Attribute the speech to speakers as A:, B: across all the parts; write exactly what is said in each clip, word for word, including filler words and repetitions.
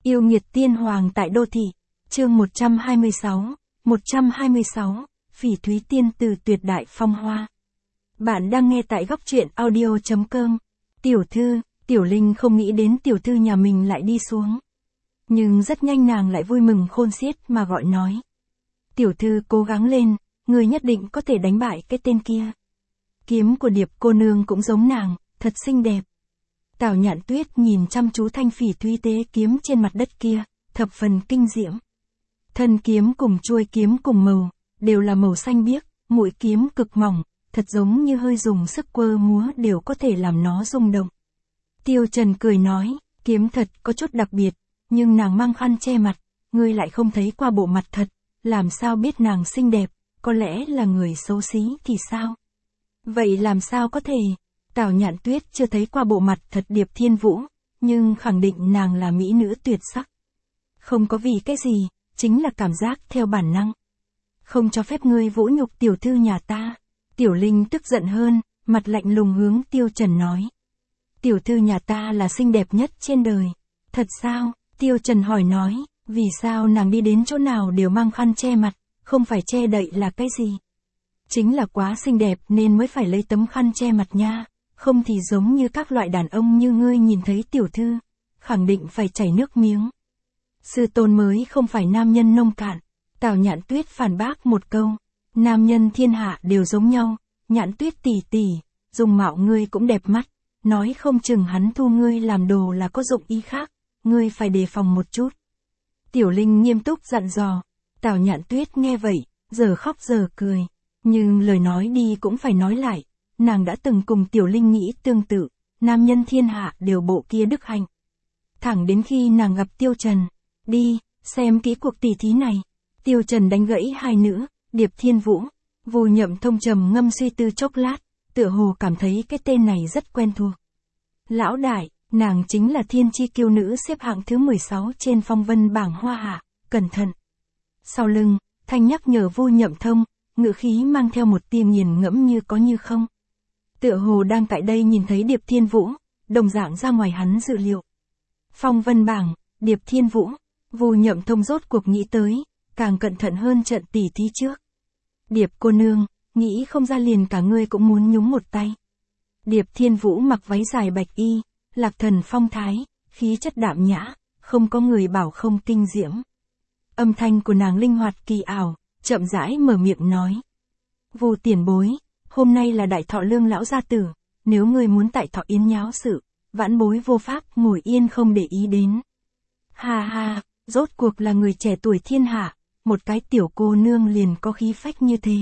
A: Yêu nghiệt tiên hoàng tại đô thị. Chương một trăm hai mươi sáu. một trăm hai mươi sáu. Phỉ thúy tiên từ tuyệt đại phong hoa. Bạn đang nghe tại góc truyện audio chấm com. Tiểu thư, Tiểu Linh không nghĩ đến tiểu thư nhà mình lại đi xuống. Nhưng rất nhanh nàng lại vui mừng khôn xiết mà gọi nói. Tiểu thư cố gắng lên, người nhất định có thể đánh bại cái tên kia. Kiếm của Điệp cô nương cũng giống nàng, thật xinh đẹp. Tào Nhạn Tuyết nhìn chăm chú thanh phỉ thúy tế kiếm trên mặt đất kia, thập phần kinh diễm. Thân kiếm cùng chuôi kiếm cùng màu, đều là màu xanh biếc, mũi kiếm cực mỏng, thật giống như hơi dùng sức quơ múa đều có thể làm nó rung động. Tiêu Trần cười nói, kiếm thật có chút đặc biệt, nhưng nàng mang khăn che mặt, ngươi lại không thấy qua bộ mặt thật, làm sao biết nàng xinh đẹp, có lẽ là người xấu xí thì sao? Vậy làm sao có thể? Tào Nhạn Tuyết chưa thấy qua bộ mặt thật Điệp Thiên Vũ, nhưng khẳng định nàng là mỹ nữ tuyệt sắc. Không có vì cái gì, chính là cảm giác theo bản năng. Không cho phép ngươi vũ nhục tiểu thư nhà ta. Tiểu Linh tức giận hơn, mặt lạnh lùng hướng Tiêu Trần nói. Tiểu thư nhà ta là xinh đẹp nhất trên đời. Thật sao? Tiêu Trần hỏi nói, vì sao nàng đi đến chỗ nào đều mang khăn che mặt, không phải che đậy là cái gì? Chính là quá xinh đẹp nên mới phải lấy tấm khăn che mặt nha, không thì giống như các loại đàn ông như ngươi nhìn thấy tiểu thư, khẳng định phải chảy nước miếng. Sư tôn mới không phải nam nhân nông cạn. Tào Nhạn Tuyết phản bác một câu, nam nhân thiên hạ đều giống nhau, Nhạn Tuyết tỷ tỷ, dùng mạo ngươi cũng đẹp mắt, nói không chừng hắn thu ngươi làm đồ là có dụng ý khác, ngươi phải đề phòng một chút. Tiểu Linh nghiêm túc dặn dò. Tào Nhạn Tuyết nghe vậy, giờ khóc giờ cười, nhưng lời nói đi cũng phải nói lại, nàng đã từng cùng Tiểu Linh nghĩ tương tự, nam nhân thiên hạ đều bộ kia đức hạnh. Thẳng đến khi nàng gặp Tiêu Trần, đi, xem kỹ cuộc tỷ thí này. Tiêu Trần đánh gãy hai nữ, Điệp Thiên Vũ, Vù Nhậm Thông trầm ngâm suy tư chốc lát, tựa hồ cảm thấy cái tên này rất quen thuộc. Lão đại, nàng chính là thiên chi kiêu nữ xếp hạng thứ mười sáu trên phong vân bảng hoa hạ, cẩn thận. Sau lưng, thanh nhắc nhở Vù Nhậm Thông, ngữ khí mang theo một tia nghiền ngẫm như có như không. Tựa hồ đang tại đây nhìn thấy Điệp Thiên Vũ, đồng dạng ra ngoài hắn dự liệu. Phong vân bảng, Điệp Thiên Vũ, Vù Nhậm Thông rốt cuộc nghĩ tới, càng cẩn thận hơn trận tỉ thí trước. Điệp cô nương, nghĩ không ra liền cả ngươi cũng muốn nhúng một tay. Điệp Thiên Vũ mặc váy dài bạch y, lạc thần phong thái, khí chất đạm nhã, không có người bảo không kinh diễm. Âm thanh của nàng linh hoạt kỳ ảo, chậm rãi mở miệng nói. Vù tiền bối, hôm nay là đại thọ lương lão gia tử, nếu ngươi muốn tại thọ yến nháo sự, vãn bối vô pháp ngồi yên không để ý đến. Ha ha, rốt cuộc là người trẻ tuổi thiên hạ, một cái tiểu cô nương liền có khí phách như thế.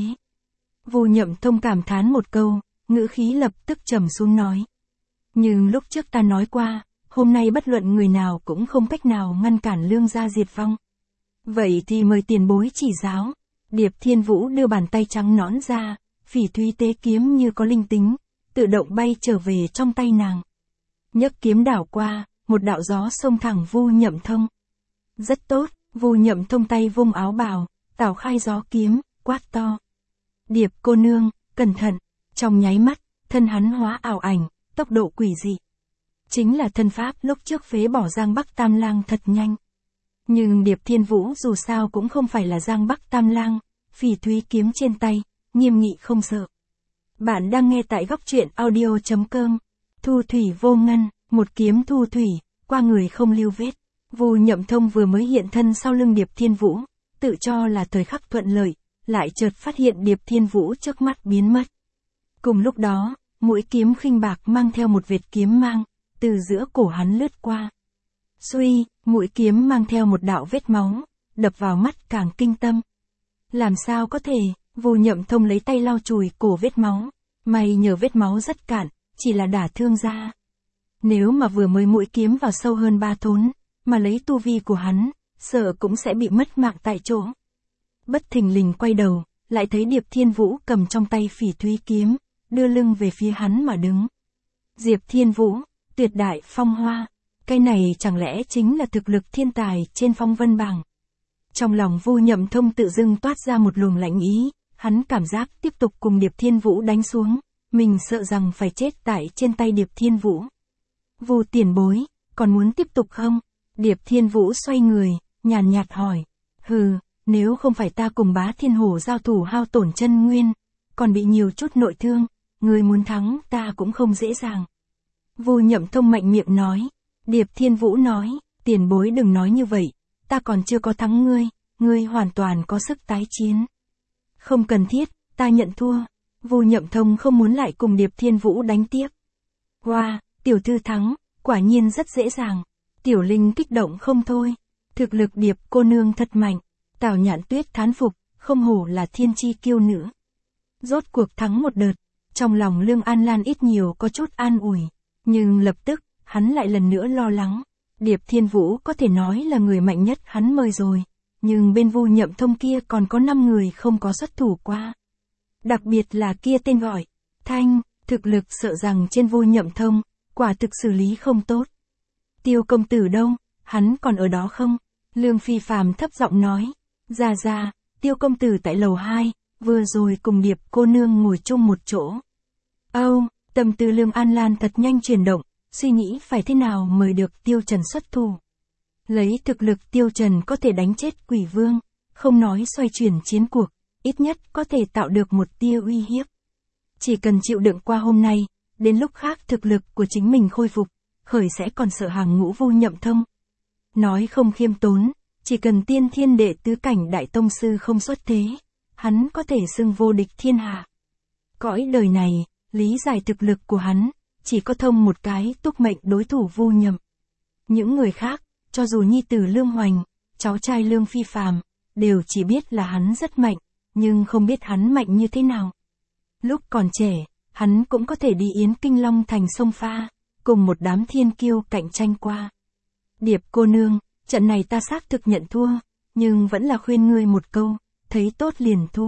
A: Vù Nhậm Thông cảm thán một câu, ngữ khí lập tức trầm xuống nói. Nhưng lúc trước ta nói qua, hôm nay bất luận người nào cũng không cách nào ngăn cản lương gia diệt vong. Vậy thì mời tiền bối chỉ giáo. Điệp Thiên Vũ đưa bàn tay trắng nõn ra, phỉ thúy tế kiếm như có linh tính, tự động bay trở về trong tay nàng. Nhấc kiếm đảo qua, một đạo gió xông thẳng Vù Nhậm Thông. Rất tốt, Vù Nhậm Thông tay vung áo bào, tảo khai gió kiếm, quát to. Điệp cô nương, cẩn thận, trong nháy mắt, thân hắn hóa ảo ảnh, tốc độ quỷ dị. Chính là thân pháp lúc trước phế bỏ Giang Bắc Tam Lang thật nhanh. Nhưng Điệp Thiên Vũ dù sao cũng không phải là Giang Bắc Tam Lang, phỉ thúy kiếm trên tay, nghiêm nghị không sợ. Bạn đang nghe tại góc truyện audio chấm com. Thu thủy vô ngân, một kiếm thu thủy, qua người không lưu vết. Vù Nhậm Thông vừa mới hiện thân sau lưng Điệp Thiên Vũ, tự cho là thời khắc thuận lợi, lại chợt phát hiện Điệp Thiên Vũ trước mắt biến mất. Cùng lúc đó, mũi kiếm khinh bạc mang theo một vệt kiếm mang, từ giữa cổ hắn lướt qua. Suy, mũi kiếm mang theo một đạo vết máu, đập vào mắt càng kinh tâm. Làm sao có thể? Vù Nhậm Thông lấy tay lau chùi cổ vết máu, may nhờ vết máu rất cạn, chỉ là đả thương da. Nếu mà vừa mới mũi kiếm vào sâu hơn ba thốn, mà lấy tu vi của hắn, sợ cũng sẽ bị mất mạng tại chỗ. Bất thình lình quay đầu, lại thấy Điệp Thiên Vũ cầm trong tay phỉ thúy kiếm, đưa lưng về phía hắn mà đứng. Diệp Thiên Vũ, tuyệt đại phong hoa, cái này chẳng lẽ chính là thực lực thiên tài trên phong vân bảng. Trong lòng Vù Nhậm Thông tự dưng toát ra một luồng lạnh ý, hắn cảm giác tiếp tục cùng Điệp Thiên Vũ đánh xuống, mình sợ rằng phải chết tại trên tay Điệp Thiên Vũ. Vù tiền bối, còn muốn tiếp tục không? Điệp Thiên Vũ xoay người, nhàn nhạt hỏi. Hừ, nếu không phải ta cùng Bá Thiên Hổ giao thủ hao tổn chân nguyên, còn bị nhiều chút nội thương, ngươi muốn thắng ta cũng không dễ dàng. Vu Nhậm Thông mạnh miệng nói. Điệp Thiên Vũ nói, tiền bối đừng nói như vậy, ta còn chưa có thắng ngươi, ngươi hoàn toàn có sức tái chiến. Không cần thiết, ta nhận thua. Vu Nhậm Thông không muốn lại cùng Điệp Thiên Vũ đánh tiếp. Wow, tiểu thư thắng, quả nhiên rất dễ dàng. Tiểu Linh kích động không thôi. Thực lực Điệp cô nương thật mạnh. Tào Nhạn Tuyết thán phục, không hổ là thiên chi kiêu nữ. Rốt cuộc thắng một đợt, trong lòng Lương An Lan ít nhiều có chút an ủi, nhưng lập tức, hắn lại lần nữa lo lắng. Điệp Thiên Vũ có thể nói là người mạnh nhất hắn mời rồi, nhưng bên Vu Nhậm Thông kia còn có năm người không có xuất thủ qua. Đặc biệt là kia tên gọi Thanh, thực lực sợ rằng trên Vu Nhậm Thông, quả thực xử lý không tốt. Tiêu công tử đâu, hắn còn ở đó không? Lương Phi Phàm thấp giọng nói. Ra ra, Tiêu công tử tại lầu hai, vừa rồi cùng Điệp cô nương ngồi chung một chỗ. Âu, oh, tâm tư Lương An Lan thật nhanh chuyển động, suy nghĩ phải thế nào mời được Tiêu Trần xuất thủ. Lấy thực lực Tiêu Trần có thể đánh chết quỷ vương, không nói xoay chuyển chiến cuộc, ít nhất có thể tạo được một tia uy hiếp. Chỉ cần chịu đựng qua hôm nay, đến lúc khác thực lực của chính mình khôi phục, khởi sẽ còn sợ hàng ngũ Vu Nhậm Thông. Nói không khiêm tốn, chỉ cần tiên thiên đệ tứ cảnh đại tông sư không xuất thế, hắn có thể xưng vô địch thiên hạ. Cõi đời này, lý giải thực lực của hắn, chỉ có thông một cái túc mệnh đối thủ Vu Nhậm. Những người khác, cho dù nhi tử Lương Hoành, cháu trai Lương Phi Phàm, đều chỉ biết là hắn rất mạnh, nhưng không biết hắn mạnh như thế nào. Lúc còn trẻ, hắn cũng có thể đi Yến Kinh Long thành sông pha, cùng một đám thiên kiêu cạnh tranh qua. Điệp cô nương, trận này ta xác thực nhận thua, nhưng vẫn là khuyên ngươi một câu, thấy tốt liền thu.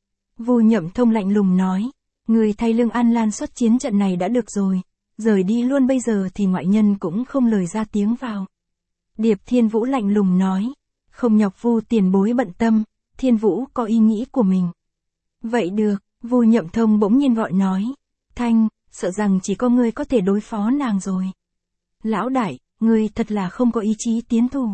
A: Vu Nhậm Thông lạnh lùng nói, ngươi thay Lương An Lan xuất chiến trận này đã được rồi, rời đi luôn bây giờ thì ngoại nhân cũng không lời ra tiếng vào. Điệp Thiên Vũ lạnh lùng nói, không nhọc Vu tiền bối bận tâm, Thiên Vũ có ý nghĩ của mình. Vậy được, Vu Nhậm Thông bỗng nhiên gọi nói, Thanh, sợ rằng chỉ có ngươi có thể đối phó nàng rồi. Lão đại, ngươi thật là không có ý chí tiến thủ.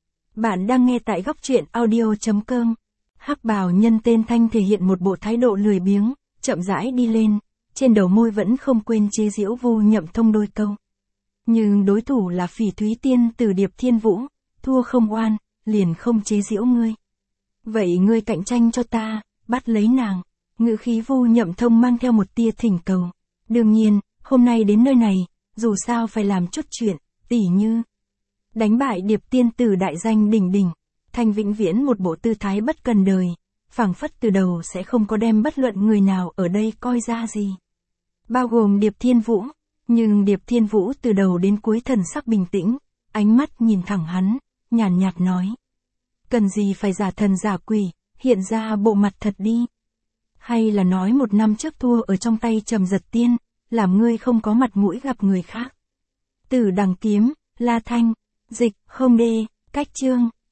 A: Bạn đang nghe tại góc truyện audio chấm com. Hắc bào nhân tên Thanh thể hiện một bộ thái độ lười biếng, chậm rãi đi lên, trên đầu môi vẫn không quên chế giễu Vu Nhậm Thông đôi câu. Nhưng đối thủ là Phỉ Thúy Tiên từ Điệp Thiên Vũ, thua không oan, liền không chế giễu ngươi. Vậy ngươi cạnh tranh cho ta, bắt lấy nàng. Ngữ khí Vu Nhậm Thông mang theo một tia thỉnh cầu. Đương nhiên, hôm nay đến nơi này, dù sao phải làm chút chuyện, tỉ như đánh bại Điệp tiên tử đại danh đỉnh đỉnh. Thanh vĩnh viễn một bộ tư thái bất cần đời, phảng phất từ đầu sẽ không có đem bất luận người nào ở đây coi ra gì. Bao gồm Điệp Thiên Vũ, nhưng Điệp Thiên Vũ từ đầu đến cuối thần sắc bình tĩnh, ánh mắt nhìn thẳng hắn, nhàn nhạt nói. Cần gì phải giả thần giả quỷ, hiện ra bộ mặt thật đi. Hay là nói một năm trước thua ở trong tay Trầm Giật Tiên, làm ngươi không có mặt mũi gặp người khác. Tử Đằng Kiếm, La Thanh, dịch, không đê, cách chương.